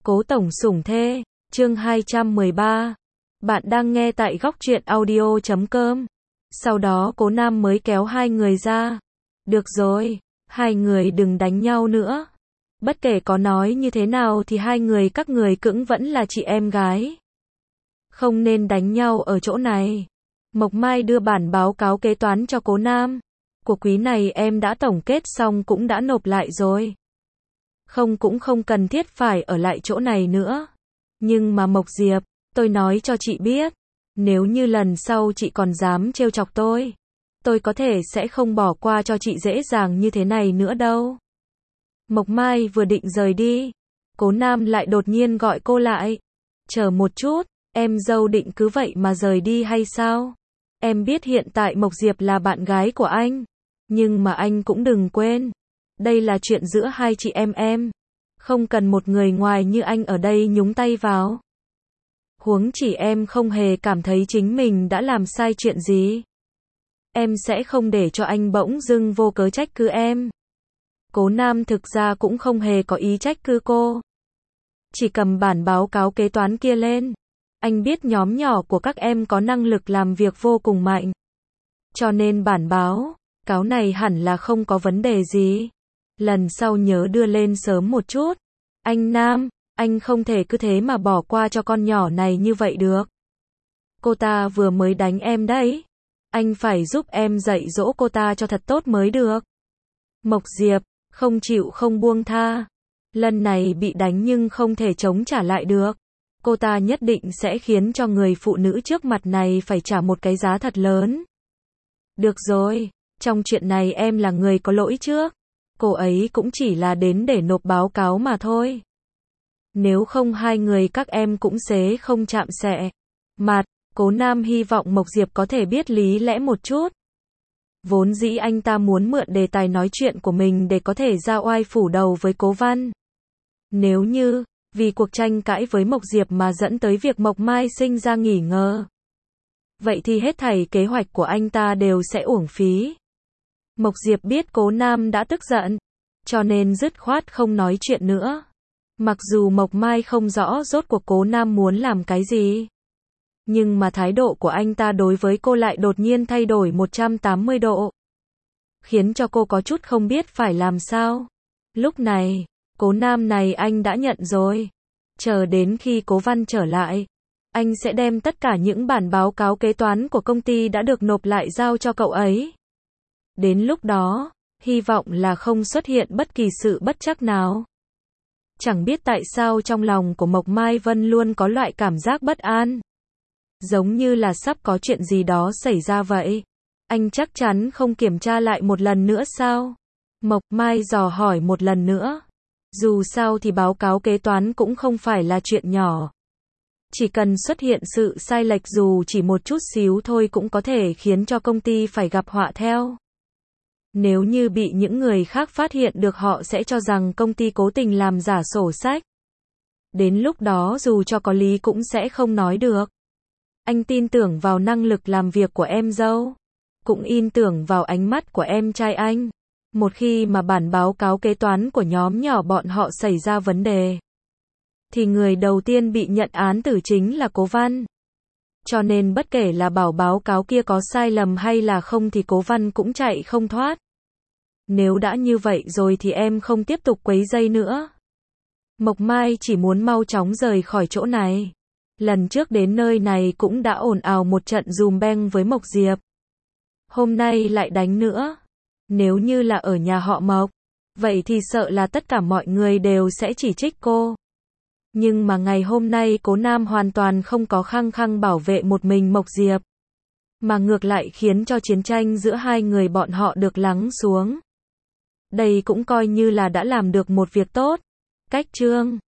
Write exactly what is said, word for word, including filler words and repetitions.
Cố tổng sủng thê, chương hai trăm mười ba. Bạn đang nghe tại góc truyện audio chấm com. Sau đó Cố Nam mới kéo hai người ra. Được rồi, hai người đừng đánh nhau nữa. Bất kể có nói như thế nào thì hai người các người cũng vẫn là chị em gái. Không nên đánh nhau ở chỗ này. Mộc Mai đưa bản báo cáo kế toán cho Cố Nam. Của quý này em đã tổng kết xong cũng đã nộp lại rồi. Không cũng không cần thiết phải ở lại chỗ này nữa. Nhưng mà Mộc Diệp, tôi nói cho chị biết, nếu như lần sau chị còn dám trêu chọc tôi, tôi có thể sẽ không bỏ qua cho chị dễ dàng như thế này nữa đâu. Mộc Mai vừa định rời đi, Cố Nam lại đột nhiên gọi cô lại. Chờ một chút, em dâu định cứ vậy mà rời đi hay sao? Em biết hiện tại Mộc Diệp là bạn gái của anh, nhưng mà anh cũng đừng quên, đây là chuyện giữa hai chị em em. Không cần một người ngoài như anh ở đây nhúng tay vào. Huống chỉ em không hề cảm thấy chính mình đã làm sai chuyện gì. Em sẽ không để cho anh bỗng dưng vô cớ trách cứ em. Cố Nam thực ra cũng không hề có ý trách cứ cô. Chỉ cầm bản báo cáo kế toán kia lên. Anh biết nhóm nhỏ của các em có năng lực làm việc vô cùng mạnh. Cho nên bản báo cáo này hẳn là không có vấn đề gì. Lần sau nhớ đưa lên sớm một chút. Anh Nam, anh không thể cứ thế mà bỏ qua cho con nhỏ này như vậy được. Cô ta vừa mới đánh em đấy. Anh phải giúp em dạy dỗ cô ta cho thật tốt mới được. Mộc Diệp, không chịu không buông tha. Lần này bị đánh nhưng không thể chống trả lại được. Cô ta nhất định sẽ khiến cho người phụ nữ trước mặt này phải trả một cái giá thật lớn. Được rồi, trong chuyện này em là người có lỗi trước. Cô ấy cũng chỉ là đến để nộp báo cáo mà thôi. Nếu không hai người các em cũng xế không chạm xẹ. Mặt, Cố Nam hy vọng Mộc Diệp có thể biết lý lẽ một chút. Vốn dĩ anh ta muốn mượn đề tài nói chuyện của mình để có thể ra oai phủ đầu với Cố Văn. Nếu như, vì cuộc tranh cãi với Mộc Diệp mà dẫn tới việc Mộc Mai sinh ra nghi ngờ, vậy thì hết thảy kế hoạch của anh ta đều sẽ uổng phí. Mộc Diệp biết Cố Nam đã tức giận, cho nên dứt khoát không nói chuyện nữa. Mặc dù Mộc Mai không rõ rốt cuộc Cố Nam muốn làm cái gì, nhưng mà thái độ của anh ta đối với cô lại đột nhiên thay đổi một trăm tám mươi độ, khiến cho cô có chút không biết phải làm sao. Lúc này, Cố Nam này anh đã nhận rồi. Chờ đến khi Cố Văn trở lại, anh sẽ đem tất cả những bản báo cáo kế toán của công ty đã được nộp lại giao cho cậu ấy. Đến lúc đó, hy vọng là không xuất hiện bất kỳ sự bất trắc nào. Chẳng biết tại sao trong lòng của Mộc Mai Vân luôn có loại cảm giác bất an. Giống như là sắp có chuyện gì đó xảy ra vậy. Anh chắc chắn không kiểm tra lại một lần nữa sao? Mộc Mai dò hỏi một lần nữa. Dù sao thì báo cáo kế toán cũng không phải là chuyện nhỏ. Chỉ cần xuất hiện sự sai lệch dù chỉ một chút xíu thôi cũng có thể khiến cho công ty phải gặp họa theo. Nếu như bị những người khác phát hiện được họ sẽ cho rằng công ty cố tình làm giả sổ sách. Đến lúc đó dù cho có lý cũng sẽ không nói được. Anh tin tưởng vào năng lực làm việc của em dâu. Cũng tin tưởng vào ánh mắt của em trai anh. Một khi mà bản báo cáo kế toán của nhóm nhỏ bọn họ xảy ra vấn đề, thì người đầu tiên bị nhận án tử chính là Cố Văn. Cho nên bất kể là bảo báo cáo kia có sai lầm hay là không thì Cố Văn cũng chạy không thoát. Nếu đã như vậy rồi thì em không tiếp tục quấy rầy nữa. Mộc Mai chỉ muốn mau chóng rời khỏi chỗ này. Lần trước đến nơi này cũng đã ồn ào một trận dùm beng với Mộc Diệp. Hôm nay lại đánh nữa. Nếu như là ở nhà họ Mộc, vậy thì sợ là tất cả mọi người đều sẽ chỉ trích cô. Nhưng mà ngày hôm nay Cố Nam hoàn toàn không có khăng khăng bảo vệ một mình Mộc Diệp, mà ngược lại khiến cho chiến tranh giữa hai người bọn họ được lắng xuống. Đây cũng coi như là đã làm được một việc tốt. Cách chương